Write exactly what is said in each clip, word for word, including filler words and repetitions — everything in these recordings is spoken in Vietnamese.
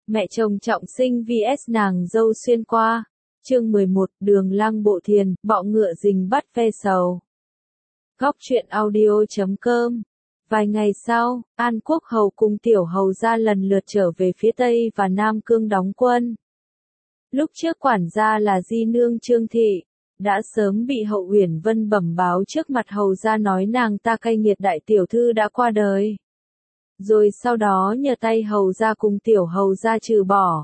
Mẹ chồng trọng sinh vs nàng dâu xuyên qua. Chương mười một, Đường Lăng Bộ Thiền, bọ ngựa rình bắt ve sầu. Góc truyện audio chấm com. Vài ngày sau, An Quốc Hầu cùng Tiểu Hầu gia lần lượt trở về phía Tây và Nam Cương đóng quân. Lúc trước quản gia là Di Nương Trương Thị, đã sớm bị Hậu Uyển Vân bẩm báo trước mặt Hầu gia nói nàng ta cay nghiệt đại tiểu thư đã qua đời. Rồi sau đó nhờ tay Hầu gia cùng Tiểu Hầu gia trừ bỏ.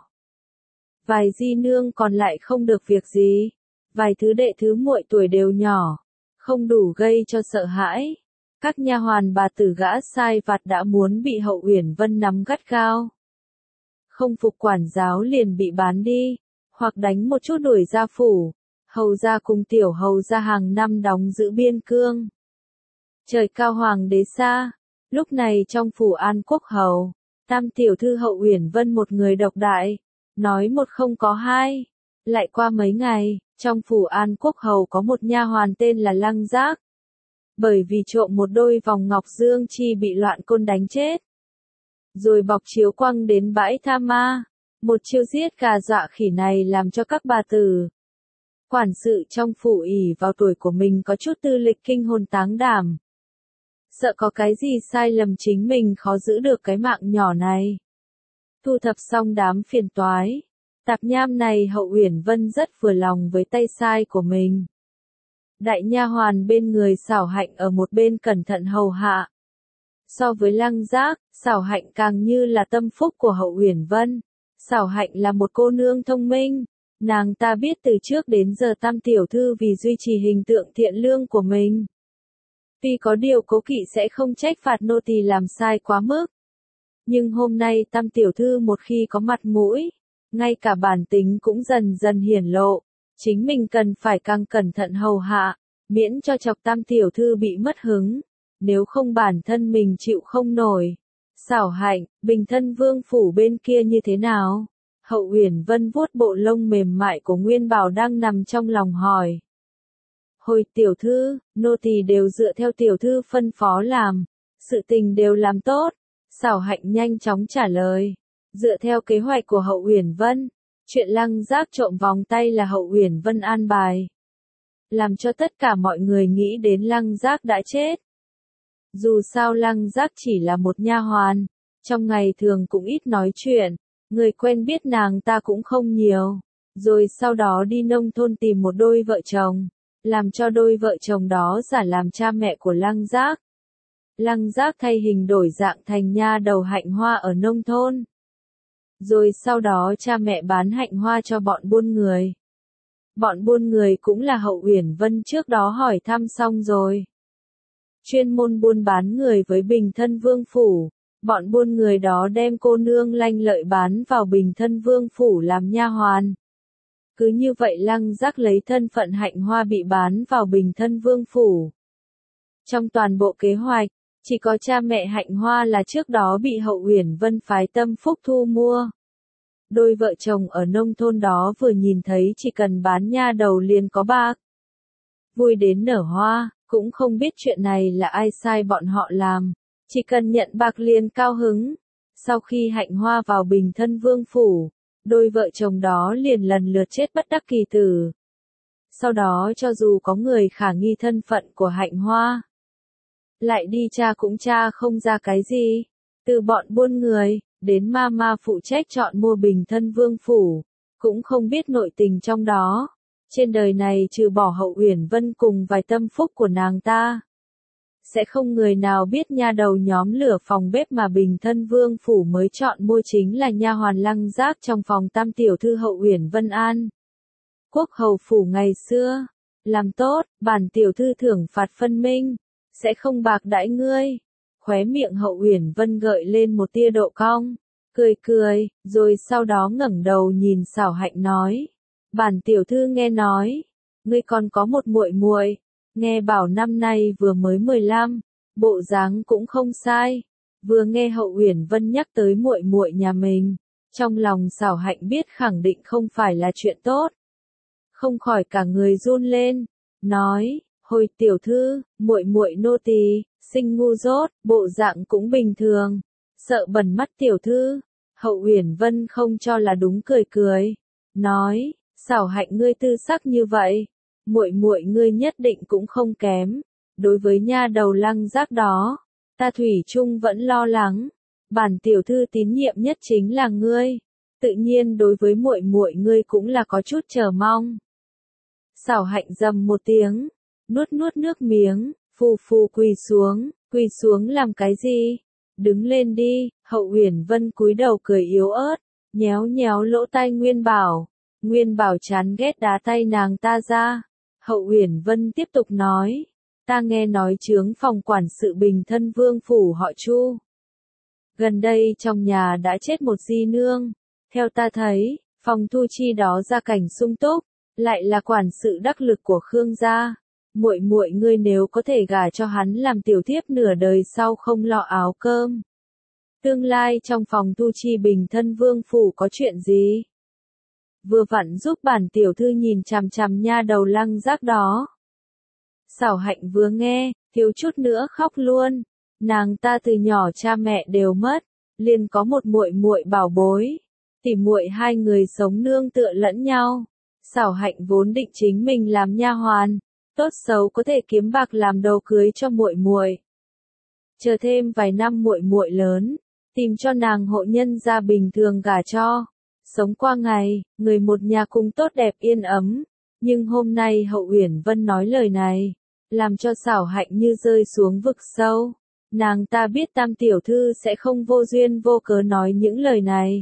Vài di nương còn lại không được việc gì, vài thứ đệ thứ muội tuổi đều nhỏ, không đủ gây cho sợ hãi. Các nha hoàn bà tử gã sai vặt đã muốn bị Hậu Uyển Vân nắm gắt gao. Không phục quản giáo liền bị bán đi, hoặc đánh một chút đuổi ra phủ. Hầu gia cùng Tiểu Hầu gia hàng năm đóng giữ biên cương. Trời cao hoàng đế xa, lúc này trong phủ An Quốc Hầu, tam tiểu thư Hậu Uyển Vân một người độc đại, nói một không có hai. Lại qua mấy ngày, trong phủ An Quốc Hầu có một nha hoàn tên là Lăng Giác. Bởi vì trộm một đôi vòng ngọc dương chi bị loạn côn đánh chết. Rồi bọc chiếu quăng đến bãi Tha Ma, một chiêu giết gà dọa khỉ này làm cho các bà tử. Quản sự trong phủ ỷ vào tuổi của mình có chút tư lịch kinh hồn táng đảm. Sợ có cái gì sai lầm chính mình khó giữ được cái mạng nhỏ này. Thu thập xong đám phiền toái, tạp nham này Hậu Uyển Vân rất vừa lòng với tay sai của mình. Đại nha hoàn bên người Xảo Hạnh ở một bên cẩn thận hầu hạ. So với Lăng Giác, Xảo Hạnh càng như là tâm phúc của Hậu Uyển Vân. Xảo Hạnh là một cô nương thông minh, nàng ta biết từ trước đến giờ tam tiểu thư vì duy trì hình tượng thiện lương của mình. Tuy có điều cố kỵ sẽ không trách phạt nô tỳ làm sai quá mức. Nhưng hôm nay tam tiểu thư một khi có mặt mũi, ngay cả bản tính cũng dần dần hiển lộ, chính mình cần phải càng cẩn thận hầu hạ, miễn cho chọc tam tiểu thư bị mất hứng, nếu không bản thân mình chịu không nổi. Xảo Hạnh, Bình Thân Vương phủ bên kia như thế nào? Hậu Uyển Vân vuốt bộ lông mềm mại của Nguyên Bảo đang nằm trong lòng hỏi. Hồi tiểu thư, nô tỳ đều dựa theo tiểu thư phân phó làm, sự tình đều làm tốt. Xảo Hạnh nhanh chóng trả lời. Dựa theo kế hoạch của Hậu Uyển Vân, chuyện Lăng Giác trộm vòng tay là Hậu Uyển Vân an bài. Làm cho tất cả mọi người nghĩ đến Lăng Giác đã chết. Dù sao Lăng Giác chỉ là một nha hoàn, trong ngày thường cũng ít nói chuyện, người quen biết nàng ta cũng không nhiều. Rồi sau đó đi nông thôn tìm một đôi vợ chồng, làm cho đôi vợ chồng đó giả làm cha mẹ của Lăng Giác. Lăng Giác thay hình đổi dạng thành nha đầu Hạnh Hoa ở nông thôn. Rồi sau đó cha mẹ bán hạnh hoa cho bọn buôn người. Bọn buôn người cũng là Hậu Uyển Vân trước đó hỏi thăm xong rồi. Chuyên môn buôn bán người với Bình Thân Vương phủ. Bọn buôn người đó đem cô nương lanh lợi bán vào Bình Thân Vương phủ làm nha hoàn. Cứ như vậy Lăng Giác lấy thân phận Hạnh Hoa bị bán vào Bình Thân Vương phủ. Trong toàn bộ kế hoạch, chỉ có cha mẹ Hạnh Hoa là trước đó bị Hậu Uyển Vân phái tâm phúc thu mua. Đôi vợ chồng ở nông thôn đó vừa nhìn thấy chỉ cần bán nha đầu liền có bạc. Vui đến nở hoa, cũng không biết chuyện này là ai sai bọn họ làm. Chỉ cần nhận bạc liền cao hứng. Sau khi Hạnh Hoa vào Bình Thân Vương phủ, đôi vợ chồng đó liền lần lượt chết bất đắc kỳ tử. Sau đó cho dù có người khả nghi thân phận của Hạnh Hoa, lại đi tra cũng tra không ra cái gì. Từ bọn buôn người, đến ma ma phụ trách chọn mua Bình Thân Vương phủ, cũng không biết nội tình trong đó. Trên đời này trừ bỏ Hậu Uyển Vân cùng vài tâm phúc của nàng ta, sẽ không người nào biết nha đầu nhóm lửa phòng bếp mà Bình Thân Vương phủ mới chọn mua chính là nha hoàn Lăng Giác trong phòng tam tiểu thư Hậu Uyển Vân An Quốc Hầu phủ ngày xưa. Làm tốt, bản tiểu thư thưởng phạt phân minh, sẽ không bạc đãi ngươi. Khóe miệng Hậu Uyển Vân gợi lên một tia độ cong, cười cười, rồi sau đó ngẩng đầu nhìn Xảo Hạnh nói. Bản tiểu thư nghe nói, ngươi còn có một muội muội, nghe bảo năm nay vừa mới mười lăm, bộ dáng cũng không sai. Vừa nghe Hậu Uyển Vân nhắc tới muội muội nhà mình, trong lòng Xảo Hạnh biết khẳng định không phải là chuyện tốt. Không khỏi cả người run lên, nói, hồi tiểu thư, muội muội nô tỳ sinh ngu dốt, bộ dạng cũng bình thường, sợ bẩn mắt tiểu thư. Hậu Uyển Vân không cho là đúng cười cười, nói, Xảo Hạnh ngươi tư sắc như vậy, muội muội ngươi nhất định cũng không kém. Đối với nha đầu Lăng Giác đó, ta thủy chung vẫn lo lắng, bản tiểu thư tín nhiệm nhất chính là ngươi, tự nhiên đối với muội muội ngươi cũng là có chút chờ mong. Xảo Hạnh rầm một tiếng, nuốt nuốt nước miếng, phù phù quỳ xuống, quỳ xuống làm cái gì? Đứng lên đi. Hậu Uyển Vân cúi đầu cười yếu ớt, nhéo nhéo lỗ tai Nguyên Bảo. Nguyên Bảo chán ghét đá tay nàng ta ra. Hậu Uyển Vân tiếp tục nói, ta nghe nói chướng phòng quản sự Bình Thân Vương phủ họ Chu. Gần đây trong nhà đã chết một di nương, theo ta thấy, Phòng Thu Chi đó gia cảnh sung túc, lại là quản sự đắc lực của Khương gia. Muội muội ngươi nếu có thể gả cho hắn làm tiểu thiếp nửa đời sau không lo áo cơm. Tương lai trong Phòng Thu Chi Bình Thân Vương phủ có chuyện gì? Vừa vặn giúp bản tiểu thư nhìn chằm chằm nha đầu Lăng Giác đó. Xảo Hạnh vừa nghe, thiếu chút nữa khóc luôn. Nàng ta từ nhỏ cha mẹ đều mất, liền có một muội muội bảo bối, tỉ muội hai người sống nương tựa lẫn nhau. Xảo Hạnh vốn định chính mình làm nha hoàn, tốt xấu có thể kiếm bạc làm đầu cưới cho muội muội. Chờ thêm vài năm muội muội lớn, tìm cho nàng hộ nhân gia bình thường gả cho, sống qua ngày, người một nhà cùng tốt đẹp yên ấm. Nhưng hôm nay Hậu Uyển Vân nói lời này, làm cho Xảo Hạnh như rơi xuống vực sâu. Nàng ta biết Tam tiểu thư sẽ không vô duyên vô cớ nói những lời này.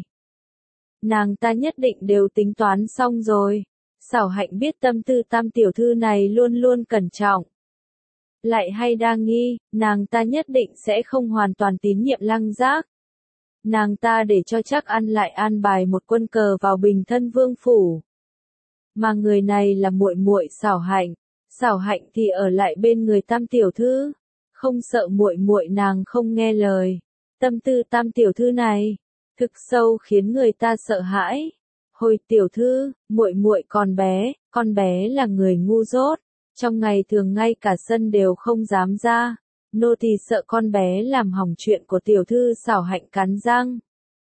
Nàng ta nhất định đều tính toán xong rồi. Xảo Hạnh biết tâm tư Tam tiểu thư này luôn luôn cẩn trọng. Lại hay đa nghi, nàng ta nhất định sẽ không hoàn toàn tín nhiệm Lăng Giác. Nàng ta để cho chắc ăn lại an bài một quân cờ vào Bình Thân Vương phủ. Mà người này là muội muội Xảo Hạnh. Xảo Hạnh thì ở lại bên người Tam tiểu thư, không sợ muội muội nàng không nghe lời. Tâm tư Tam tiểu thư này thực sâu khiến người ta sợ hãi. Hồi tiểu thư, muội muội còn bé, con bé là người ngu dốt, trong ngày thường ngay cả sân đều không dám ra. Nô tỳ sợ con bé làm hỏng chuyện của tiểu thư. Xảo Hạnh cắn răng.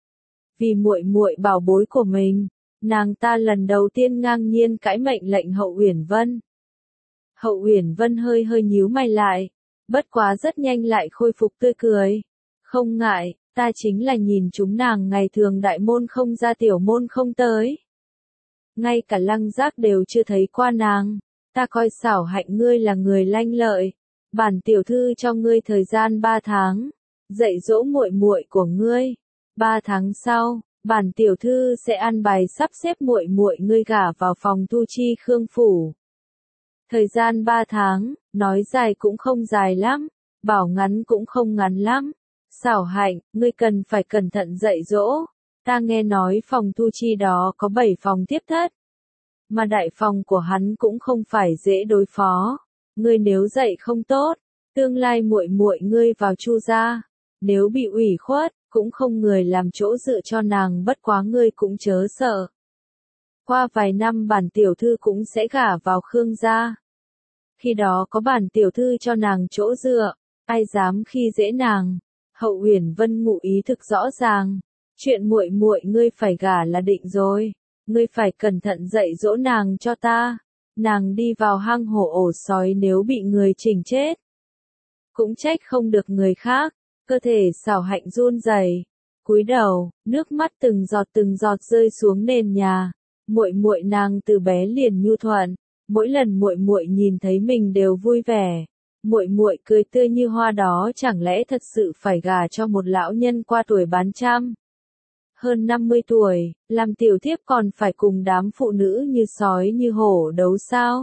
Vì muội muội bảo bối của mình, nàng ta lần đầu tiên ngang nhiên cãi mệnh lệnh Hậu Uyển Vân. Hậu Uyển Vân hơi hơi nhíu mày lại, bất quá rất nhanh lại khôi phục tươi cười. Không ngại, ta chính là nhìn chúng nàng ngày thường đại môn không ra tiểu môn không tới. Ngay cả Lăng Giác đều chưa thấy qua nàng, ta coi Xảo Hạnh ngươi là người lanh lợi. Bản tiểu thư cho ngươi thời gian ba tháng, dạy dỗ muội muội của ngươi. Ba tháng sau, bản tiểu thư sẽ an bài sắp xếp muội muội ngươi gả vào Phòng Thu Chi Khương phủ. Thời gian ba tháng, nói dài cũng không dài lắm, bảo ngắn cũng không ngắn lắm. Xảo Hạnh, ngươi cần phải cẩn thận dạy dỗ. Ta nghe nói Phòng Thu Chi đó có bảy phòng tiếp thất, mà đại phòng của hắn cũng không phải dễ đối phó. Ngươi nếu dạy không tốt, tương lai muội muội ngươi vào Chu gia, nếu bị ủy khuất, cũng không người làm chỗ dựa cho nàng, bất quá ngươi cũng chớ sợ. Qua vài năm bản tiểu thư cũng sẽ gả vào Khương gia. Khi đó có bản tiểu thư cho nàng chỗ dựa, ai dám khi dễ nàng. Hậu Uyển Vân ngụ ý thực rõ ràng, chuyện muội muội ngươi phải gả là định rồi, ngươi phải cẩn thận dạy dỗ nàng cho ta. Nàng đi vào hang hổ ổ sói nếu bị người chỉnh chết, cũng trách không được người khác. Cơ thể Xảo Hạnh run rẩy, cúi đầu, nước mắt từng giọt từng giọt rơi xuống nền nhà. Muội muội nàng từ bé liền nhu thuận, mỗi lần muội muội nhìn thấy mình đều vui vẻ. Muội muội cười tươi như hoa đó, chẳng lẽ thật sự phải gả cho một lão nhân qua tuổi bán trăm? Hơn năm mươi tuổi, làm tiểu thiếp còn phải cùng đám phụ nữ như sói như hổ đấu sao?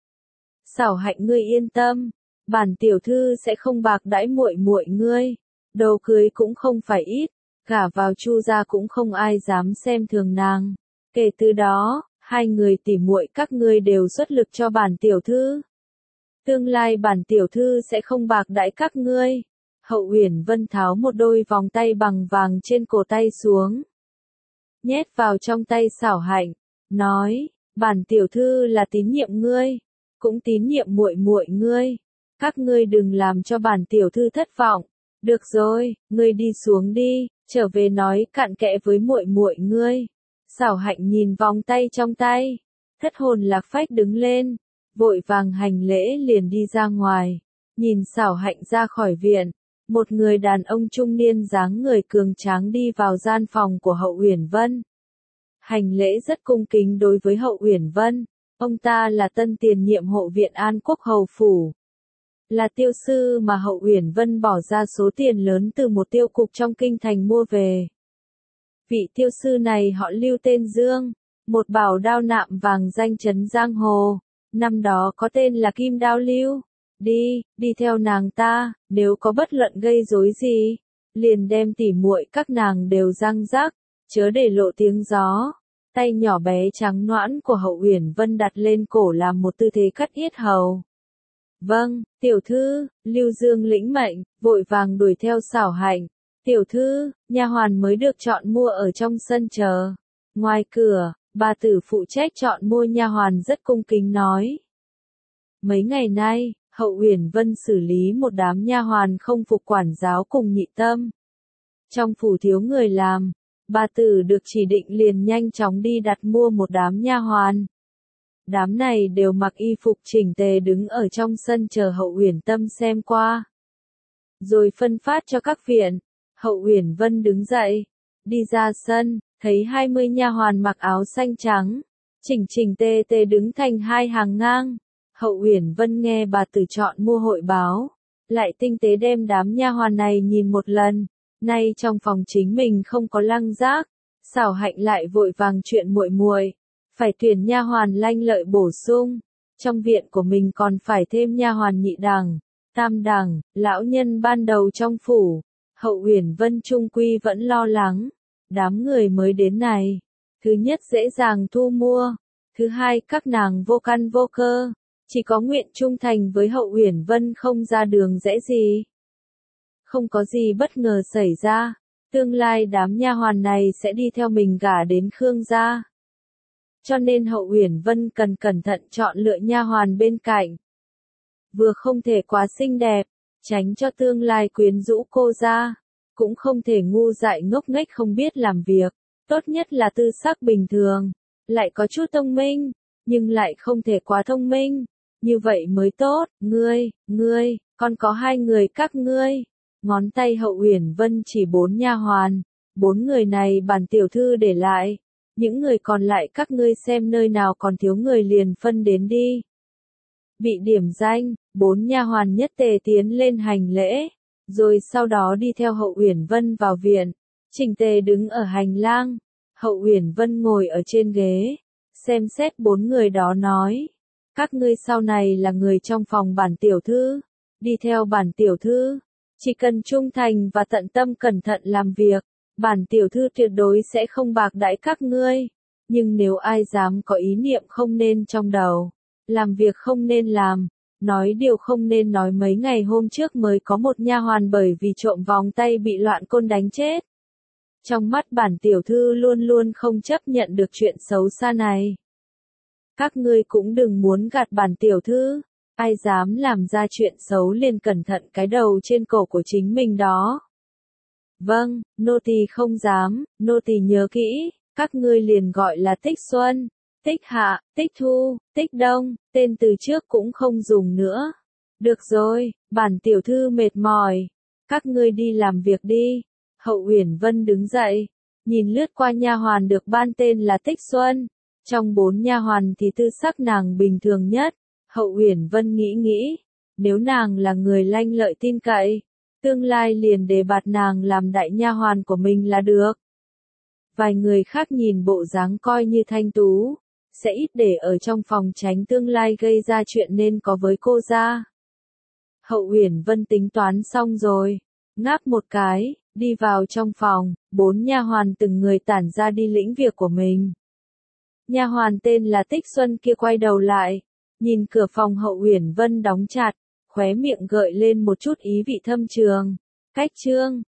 Xảo Hạnh ngươi yên tâm, bản tiểu thư sẽ không bạc đãi muội muội ngươi. Đồ cưới cũng không phải ít, gả vào Chu gia cũng không ai dám xem thường nàng. Kể từ đó, hai người tỉ muội các ngươi đều xuất lực cho bản tiểu thư. Tương lai bản tiểu thư sẽ không bạc đãi các ngươi. Hậu Uyển Vân tháo một đôi vòng tay bằng vàng trên cổ tay xuống, nhét vào trong tay Xảo Hạnh, nói, bản tiểu thư là tín nhiệm ngươi, cũng tín nhiệm muội muội ngươi. Các ngươi đừng làm cho bản tiểu thư thất vọng. Được rồi, ngươi đi xuống đi, trở về nói cặn kẽ với muội muội ngươi. Xảo Hạnh nhìn vòng tay trong tay, thất hồn lạc phách đứng lên, vội vàng hành lễ liền đi ra ngoài. Nhìn Xảo Hạnh ra khỏi viện, một người đàn ông trung niên dáng người cường tráng đi vào gian phòng của Hậu Uyển Vân. Hành lễ rất cung kính đối với Hậu Uyển Vân, ông ta là tân tiền nhiệm hộ viện An Quốc hầu phủ. Là tiêu sư mà Hậu Uyển Vân bỏ ra số tiền lớn từ một tiêu cục trong kinh thành mua về. Vị tiêu sư này họ Lưu tên Dương, một bảo đao nạm vàng danh chấn giang hồ, năm đó có tên là Kim Đao Lưu. Đi, đi theo nàng ta, nếu có bất luận gây rối gì, liền đem tỉ muội các nàng đều răng rắc, chớ để lộ tiếng gió. Tay nhỏ bé trắng nõn của Hậu Uyển Vân đặt lên cổ làm một tư thế cắt yết hầu. Vâng, tiểu thư, Lưu Dương lĩnh mệnh, vội vàng đuổi theo Xảo Hạnh. Tiểu thư, nha hoàn mới được chọn mua ở trong sân chờ. Ngoài cửa, bà tử phụ trách chọn mua nha hoàn rất cung kính nói. Mấy ngày nay, Hậu Uyển Vân xử lý một đám nha hoàn không phục quản giáo cùng nhị tâm. Trong phủ thiếu người làm, bà tử được chỉ định liền nhanh chóng đi đặt mua một đám nha hoàn. Đám này đều mặc y phục chỉnh tề đứng ở trong sân chờ Hậu Uyển Tâm xem qua. Rồi phân phát cho các viện. Hậu Uyển Vân đứng dậy, đi ra sân, thấy hai mươi nha hoàn mặc áo xanh trắng, chỉnh chỉnh tề tề đứng thành hai hàng ngang. Hậu Uyển Vân nghe bà tử chọn mua hội báo, lại tinh tế đem đám nha hoàn này nhìn một lần. Nay trong phòng chính mình không có Lăng Giác, Xảo Hạnh lại vội vàng chuyện muội muội, phải tuyển nha hoàn lanh lợi bổ sung. Trong viện của mình còn phải thêm nha hoàn nhị đẳng, tam đẳng, lão nhân ban đầu trong phủ. Hậu Uyển Vân trung quy vẫn lo lắng, đám người mới đến này, thứ nhất dễ dàng thu mua, thứ hai các nàng vô căn vô cơ, chỉ có nguyện trung thành với Hậu Uyển Vân không ra đường rẽ gì. Không có gì bất ngờ xảy ra, tương lai đám nha hoàn này sẽ đi theo mình gả đến Khương gia. Cho nên Hậu Uyển Vân cần cẩn thận chọn lựa nha hoàn bên cạnh. Vừa không thể quá xinh đẹp, tránh cho tương lai quyến rũ cô ra, cũng không thể ngu dại ngốc nghếch không biết làm việc, tốt nhất là tư sắc bình thường, lại có chút thông minh, nhưng lại không thể quá thông minh, như vậy mới tốt. Ngươi, ngươi, còn có hai người các ngươi. Ngón tay Hậu Uyển Vân chỉ bốn nha hoàn, bốn người này bản tiểu thư để lại, những người còn lại các ngươi xem nơi nào còn thiếu người liền phân đến đi. Bị điểm danh, bốn nha hoàn nhất tề tiến lên hành lễ, rồi sau đó đi theo Hậu Uyển Vân vào viện, chỉnh tề đứng ở hành lang. Hậu Uyển Vân ngồi ở trên ghế, xem xét bốn người đó nói, các ngươi sau này là người trong phòng bản tiểu thư, đi theo bản tiểu thư, chỉ cần trung thành và tận tâm cẩn thận làm việc, bản tiểu thư tuyệt đối sẽ không bạc đãi các ngươi, nhưng nếu ai dám có ý niệm không nên trong đầu, làm việc không nên làm, nói điều không nên nói. Mấy ngày hôm trước mới có một nha hoàn bởi vì trộm vòng tay bị loạn côn đánh chết. Trong mắt bản tiểu thư luôn luôn không chấp nhận được chuyện xấu xa này. Các ngươi cũng đừng muốn gạt bản tiểu thư, ai dám làm ra chuyện xấu liền cẩn thận cái đầu trên cổ của chính mình đó. Vâng, nô tỳ không dám, nô tỳ nhớ kỹ, các ngươi liền gọi là Tích Xuân, Tích Hạ, Tích Thu, Tích Đông, tên từ trước cũng không dùng nữa. Được rồi, bản tiểu thư mệt mỏi, các ngươi đi làm việc đi. Hậu Uyển Vân đứng dậy, nhìn lướt qua nha hoàn được ban tên là Tích Xuân, trong bốn nha hoàn thì tư sắc nàng bình thường nhất. Hậu Uyển Vân nghĩ nghĩ, nếu nàng là người lanh lợi tin cậy, tương lai liền đề bạt nàng làm đại nha hoàn của mình là được. Vài người khác nhìn bộ dáng coi như thanh tú, sẽ ít để ở trong phòng tránh tương lai gây ra chuyện nên có với cô ra. Hậu Uyển Vân tính toán xong rồi, ngáp một cái, đi vào trong phòng, bốn nha hoàn từng người tản ra đi lĩnh việc của mình. Nha hoàn tên là Tích Xuân kia quay đầu lại, nhìn cửa phòng Hậu Uyển Vân đóng chặt, khóe miệng gợi lên một chút ý vị thâm trường. Cách chương